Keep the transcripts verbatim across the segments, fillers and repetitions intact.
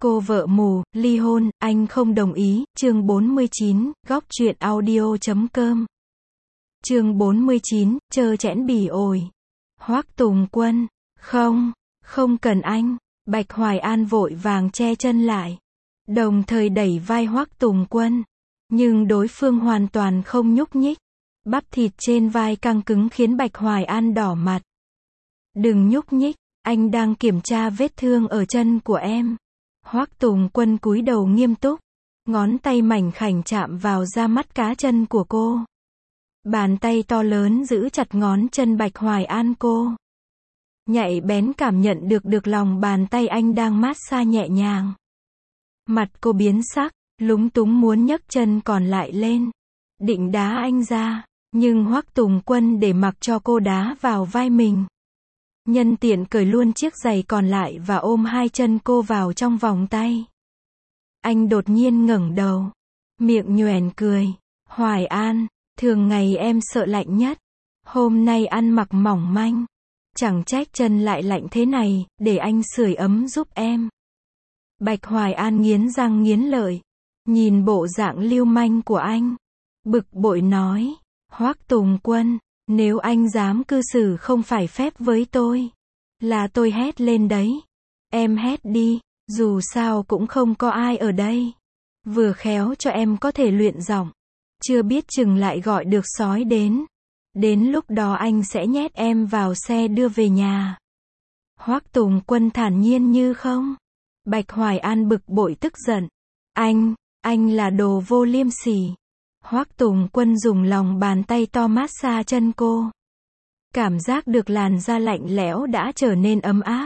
Cô vợ mù, ly hôn, anh không đồng ý, chương bốn mươi chín, góc truyện audio chấm com. Chương bốn mươi chín, trơ trẽn bỉ ổi. Hoắc Tùng Quân, không, không cần anh. Bạch Hoài An vội vàng che chân lại, đồng thời đẩy vai Hoắc Tùng Quân. Nhưng đối phương hoàn toàn không nhúc nhích. Bắp thịt trên vai căng cứng khiến Bạch Hoài An đỏ mặt. Đừng nhúc nhích, anh đang kiểm tra vết thương ở chân của em. Hoắc Tùng Quân cúi đầu nghiêm túc, ngón tay mảnh khảnh chạm vào da mắt cá chân của cô. Bàn tay to lớn giữ chặt ngón chân Bạch Hoài An cô. Nhạy bén cảm nhận được được lòng bàn tay anh đang mát xa nhẹ nhàng. Mặt cô biến sắc, lúng túng muốn nhấc chân còn lại lên, định đá anh ra, nhưng Hoắc Tùng Quân để mặc cho cô đá vào vai mình. Nhân tiện cởi luôn chiếc giày còn lại và ôm hai chân cô vào trong vòng tay. Anh đột nhiên ngẩng đầu, miệng nhoẻn cười. Hoài An, thường ngày em sợ lạnh nhất. Hôm nay ăn mặc mỏng manh. Chẳng trách chân lại lạnh thế này, để anh sưởi ấm giúp em. Bạch Hoài An nghiến răng nghiến lợi, nhìn bộ dạng lưu manh của anh. Bực bội nói, Hoắc Tùng Quân, nếu anh dám cư xử không phải phép với tôi, là tôi hét lên đấy. Em hét đi, dù sao cũng không có ai ở đây. Vừa khéo cho em có thể luyện giọng. Chưa biết chừng lại gọi được sói đến. Đến lúc đó anh sẽ nhét em vào xe đưa về nhà. Hoắc Tùng Quân thản nhiên như không. Bạch Hoài An bực bội tức giận. Anh, anh là đồ vô liêm sỉ. Hoắc Tùng Quân dùng lòng bàn tay to mát xa chân cô. Cảm giác được làn da lạnh lẽo đã trở nên ấm áp.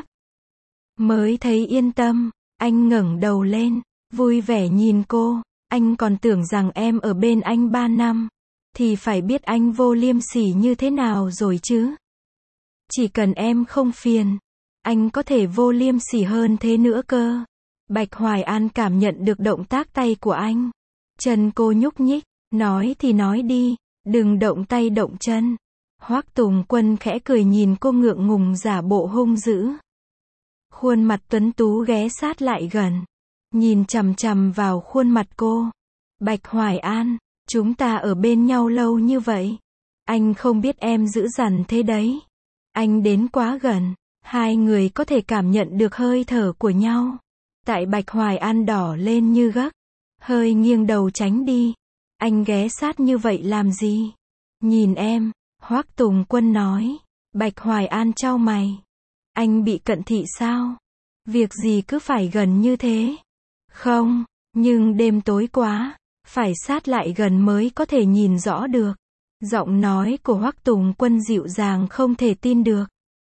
Mới thấy yên tâm, anh ngẩng đầu lên, vui vẻ nhìn cô. Anh còn tưởng rằng em ở bên anh ba năm, thì phải biết anh vô liêm sỉ như thế nào rồi chứ. Chỉ cần em không phiền, anh có thể vô liêm sỉ hơn thế nữa cơ. Bạch Hoài An cảm nhận được động tác tay của anh. Chân cô nhúc nhích, nói thì nói đi, đừng động tay động chân. Hoắc Tùng Quân khẽ cười nhìn cô ngượng ngùng giả bộ hung dữ. Khuôn mặt tuấn tú ghé sát lại gần, nhìn chằm chằm vào khuôn mặt cô. Bạch Hoài An, chúng ta ở bên nhau lâu như vậy, anh không biết em dữ dằn thế đấy. Anh đến quá gần, hai người có thể cảm nhận được hơi thở của nhau. Tại Bạch Hoài An đỏ lên như gấc, hơi nghiêng đầu tránh đi. Anh ghé sát như vậy làm gì? Nhìn em, Hoắc Tùng Quân nói. Bạch Hoài An chau mày. Anh bị cận thị sao? Việc gì cứ phải gần như thế? Không, nhưng đêm tối quá, phải sát lại gần mới có thể nhìn rõ được. Giọng nói của Hoắc Tùng Quân dịu dàng không thể tin được.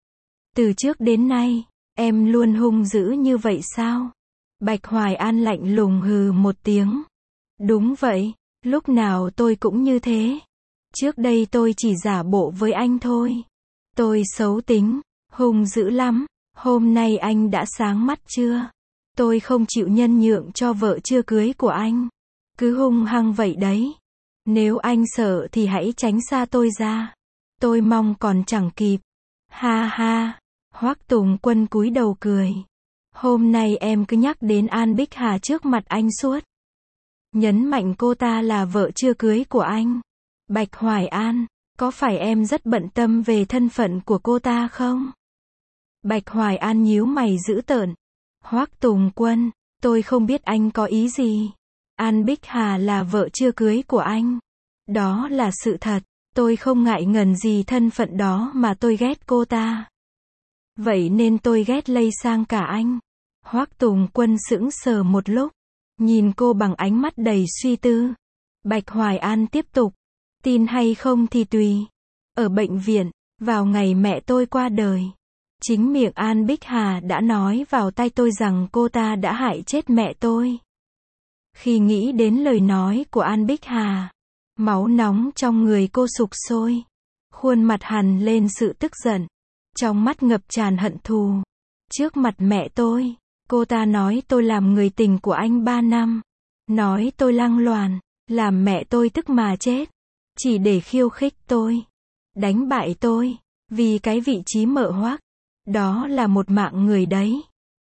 Từ trước đến nay, em luôn hung dữ như vậy sao? Bạch Hoài An lạnh lùng hừ một tiếng. Đúng vậy, lúc nào tôi cũng như thế. Trước đây tôi chỉ giả bộ với anh thôi. Tôi xấu tính, hung dữ lắm. Hôm nay anh đã sáng mắt chưa? Tôi không chịu nhân nhượng cho vợ chưa cưới của anh. Cứ hung hăng vậy đấy. Nếu anh sợ thì hãy tránh xa tôi ra. Tôi mong còn chẳng kịp. Ha ha. Hoắc Tùng Quân cúi đầu cười. Hôm nay em cứ nhắc đến An Bích Hà trước mặt anh suốt. Nhấn mạnh cô ta là vợ chưa cưới của anh. Bạch Hoài An, có phải em rất bận tâm về thân phận của cô ta không? Bạch Hoài An nhíu mày dữ tợn. Hoắc Tùng Quân, tôi không biết anh có ý gì. An Bích Hà là vợ chưa cưới của anh. Đó là sự thật. Tôi không ngại ngần gì thân phận đó mà tôi ghét cô ta. Vậy nên tôi ghét lây sang cả anh. Hoắc Tùng Quân sững sờ một lúc, nhìn cô bằng ánh mắt đầy suy tư. Bạch Hoài An tiếp tục. Tin hay không thì tùy. Ở bệnh viện, vào ngày mẹ tôi qua đời, chính miệng An Bích Hà đã nói vào tai tôi rằng cô ta đã hại chết mẹ tôi. Khi nghĩ đến lời nói của An Bích Hà, máu nóng trong người cô sục sôi. Khuôn mặt hằn lên sự tức giận, trong mắt ngập tràn hận thù. Trước mặt mẹ tôi, cô ta nói tôi làm người tình của anh ba năm. Nói tôi lăng loàn, làm mẹ tôi tức mà chết. Chỉ để khiêu khích tôi, đánh bại tôi, vì cái vị trí mợ Hoắc. Đó là một mạng người đấy.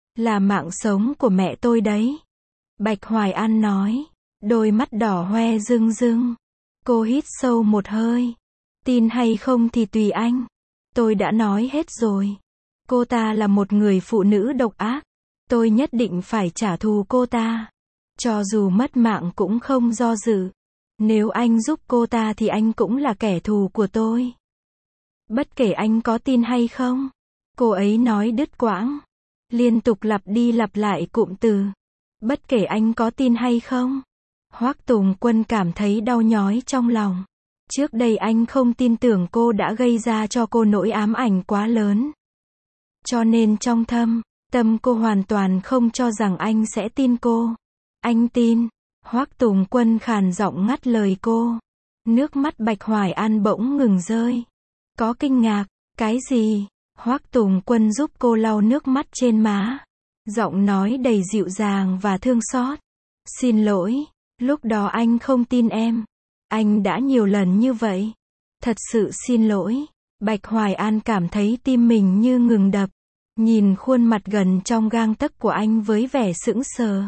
Là mạng sống của mẹ tôi đấy. Bạch Hoài An nói. Đôi mắt đỏ hoe rưng rưng. Cô hít sâu một hơi. Tin hay không thì tùy anh. Tôi đã nói hết rồi. Cô ta là một người phụ nữ độc ác. Tôi nhất định phải trả thù cô ta. Cho dù mất mạng cũng không do dự. Nếu anh giúp cô ta thì anh cũng là kẻ thù của tôi. Bất kể anh có tin hay không. Cô ấy nói đứt quãng. Liên tục lặp đi lặp lại cụm từ. Bất kể anh có tin hay không. Hoắc Tùng Quân cảm thấy đau nhói trong lòng. Trước đây anh không tin tưởng cô đã gây ra cho cô nỗi ám ảnh quá lớn. Cho nên trong thâm tâm cô hoàn toàn không cho rằng anh sẽ tin cô. Anh tin. Hoắc Tùng Quân khàn giọng ngắt lời cô. Nước mắt Bạch Hoài An bỗng ngừng rơi. Có kinh ngạc. Cái gì? Hoắc Tùng Quân giúp cô lau nước mắt trên má. Giọng nói đầy dịu dàng và thương xót. Xin lỗi. Lúc đó anh không tin em. Anh đã nhiều lần như vậy. Thật sự xin lỗi. Bạch Hoài An cảm thấy tim mình như ngừng đập. Nhìn khuôn mặt gần trong gang tấc của anh với vẻ sững sờ.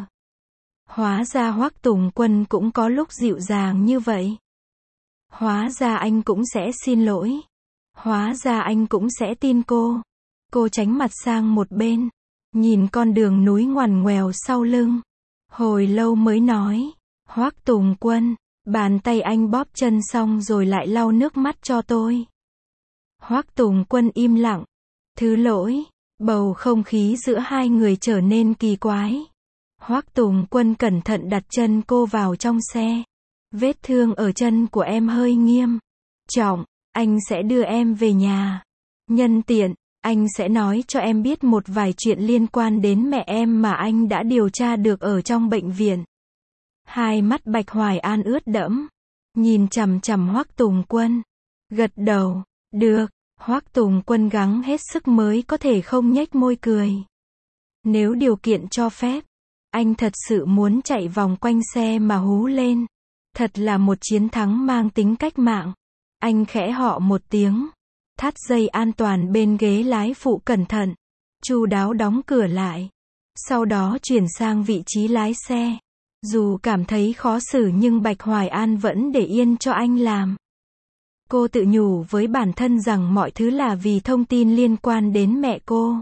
Hóa ra Hoắc Tùng Quân cũng có lúc dịu dàng như vậy. Hóa ra anh cũng sẽ xin lỗi. Hóa ra anh cũng sẽ tin cô. Cô tránh mặt sang một bên. Nhìn con đường núi ngoằn ngoèo sau lưng. Hồi lâu mới nói. Hoắc Tùng Quân. Bàn tay anh bóp chân xong rồi lại lau nước mắt cho tôi. Hoắc Tùng Quân im lặng. Thứ lỗi. Bầu không khí giữa hai người trở nên kỳ quái. Hoắc Tùng Quân cẩn thận đặt chân cô vào trong xe. Vết thương ở chân của em hơi nghiêm trọng. Anh sẽ đưa em về nhà. Nhân tiện, anh sẽ nói cho em biết một vài chuyện liên quan đến mẹ em mà anh đã điều tra được ở trong bệnh viện. Hai mắt Bạch Hoài An ướt đẫm. Nhìn chằm chằm Hoắc Tùng Quân. Gật đầu. Được. Hoắc Tùng Quân gắng hết sức mới có thể không nhếch môi cười. Nếu điều kiện cho phép, anh thật sự muốn chạy vòng quanh xe mà hú lên. Thật là một chiến thắng mang tính cách mạng. Anh khẽ họ một tiếng. Thắt dây an toàn bên ghế lái phụ cẩn thận. Chu đáo đóng cửa lại. Sau đó chuyển sang vị trí lái xe. Dù cảm thấy khó xử nhưng Bạch Hoài An vẫn để yên cho anh làm. Cô tự nhủ với bản thân rằng mọi thứ là vì thông tin liên quan đến mẹ cô.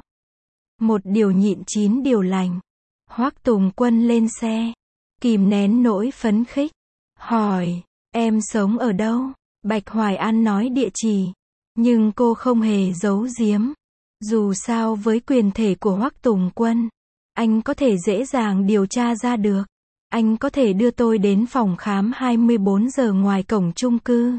Một điều nhịn chín điều lành. Hoắc Tùng Quân lên xe. Kìm nén nỗi phấn khích. Hỏi, em sống ở đâu? Bạch Hoài An nói địa chỉ. Nhưng cô không hề giấu giếm. Dù sao với quyền thể của Hoắc Tùng Quân, anh có thể dễ dàng điều tra ra được. Anh có thể đưa tôi đến phòng khám hai mươi bốn giờ ngoài cổng chung cư.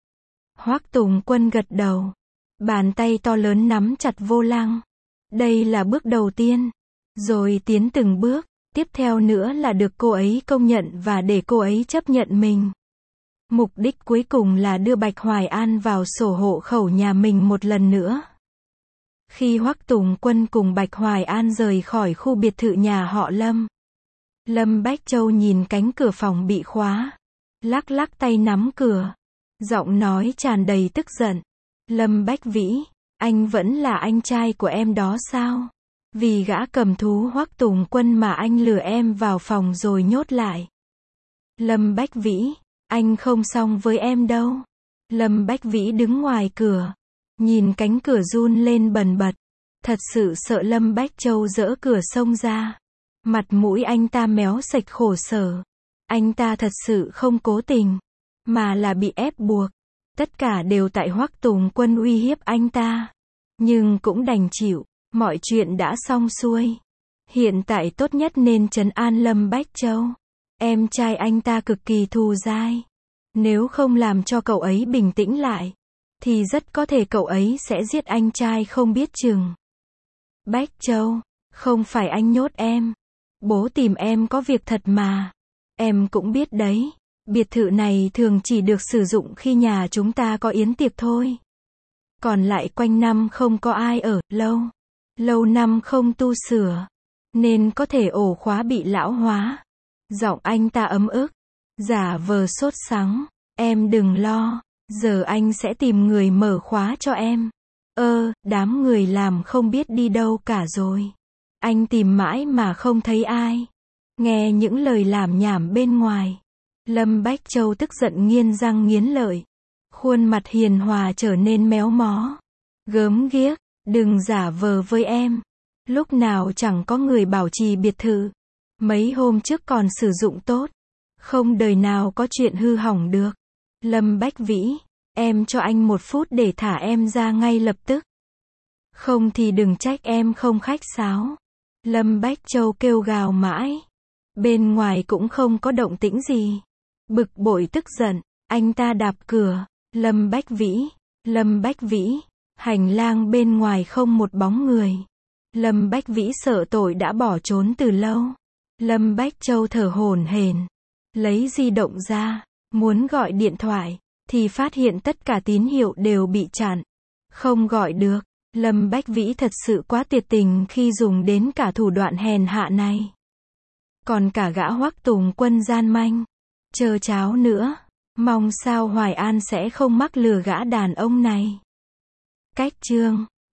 Hoắc Tùng Quân gật đầu. Bàn tay to lớn nắm chặt vô lăng. Đây là bước đầu tiên. Rồi tiến từng bước. Tiếp theo nữa là được cô ấy công nhận và để cô ấy chấp nhận mình. Mục đích cuối cùng là đưa Bạch Hoài An vào sổ hộ khẩu nhà mình một lần nữa. Khi Hoắc Tùng Quân cùng Bạch Hoài An rời khỏi khu biệt thự nhà họ Lâm. Lâm Bách Châu nhìn cánh cửa phòng bị khóa. Lắc lắc tay nắm cửa. Giọng nói tràn đầy tức giận. Lâm Bách Vĩ, anh vẫn là anh trai của em đó sao? Vì gã cầm thú Hoắc Tùng Quân mà anh lừa em vào phòng rồi nhốt lại. Lâm Bách Vĩ, anh không xong với em đâu. Lâm Bách Vĩ đứng ngoài cửa. Nhìn cánh cửa run lên bần bật. Thật sự sợ Lâm Bách Châu dỡ cửa xông ra. Mặt mũi anh ta méo sạch khổ sở. Anh ta thật sự không cố tình. Mà là bị ép buộc. Tất cả đều tại Hoắc Tùng Quân uy hiếp anh ta. Nhưng cũng đành chịu. Mọi chuyện đã xong xuôi. Hiện tại tốt nhất nên trấn an Lâm Bách Châu. Em trai anh ta cực kỳ thù dai. Nếu không làm cho cậu ấy bình tĩnh lại, thì rất có thể cậu ấy sẽ giết anh trai không biết chừng. Bách Châu, không phải anh nhốt em. Bố tìm em có việc thật mà. Em cũng biết đấy. Biệt thự này thường chỉ được sử dụng khi nhà chúng ta có yến tiệc thôi. Còn lại quanh năm không có ai ở, lâu. Lâu năm không tu sửa. Nên có thể ổ khóa bị lão hóa. Giọng anh ta ấm ức. Giả vờ sốt sắng. Em đừng lo. Giờ anh sẽ tìm người mở khóa cho em. Ơ, đám người làm không biết đi đâu cả rồi. Anh tìm mãi mà không thấy ai. Nghe những lời lảm nhảm bên ngoài. Lâm Bách Châu tức giận nghiến răng nghiến lợi. Khuôn mặt hiền hòa trở nên méo mó. Gớm ghiếc, đừng giả vờ với em. Lúc nào chẳng có người bảo trì biệt thự. Mấy hôm trước còn sử dụng tốt. Không đời nào có chuyện hư hỏng được. Lâm Bách Vĩ, em cho anh một phút để thả em ra ngay lập tức. Không thì đừng trách em không khách sáo. Lâm Bách Châu kêu gào mãi. Bên ngoài cũng không có động tĩnh gì. Bực bội tức giận, anh ta đạp cửa. Lâm Bách Vĩ, Lâm Bách Vĩ, hành lang bên ngoài không một bóng người. Lâm Bách Vĩ sợ tội đã bỏ trốn từ lâu. Lâm Bách Châu thở hổn hển, lấy di động ra, muốn gọi điện thoại, thì phát hiện tất cả tín hiệu đều bị chặn. Không gọi được. Lâm Bách Vĩ thật sự quá tuyệt tình khi dùng đến cả thủ đoạn hèn hạ này. Còn cả gã Hoắc Tùng Quân gian manh, trơ cháo nữa. Mong sao Hoài An sẽ không mắc lừa gã đàn ông này. Cách chương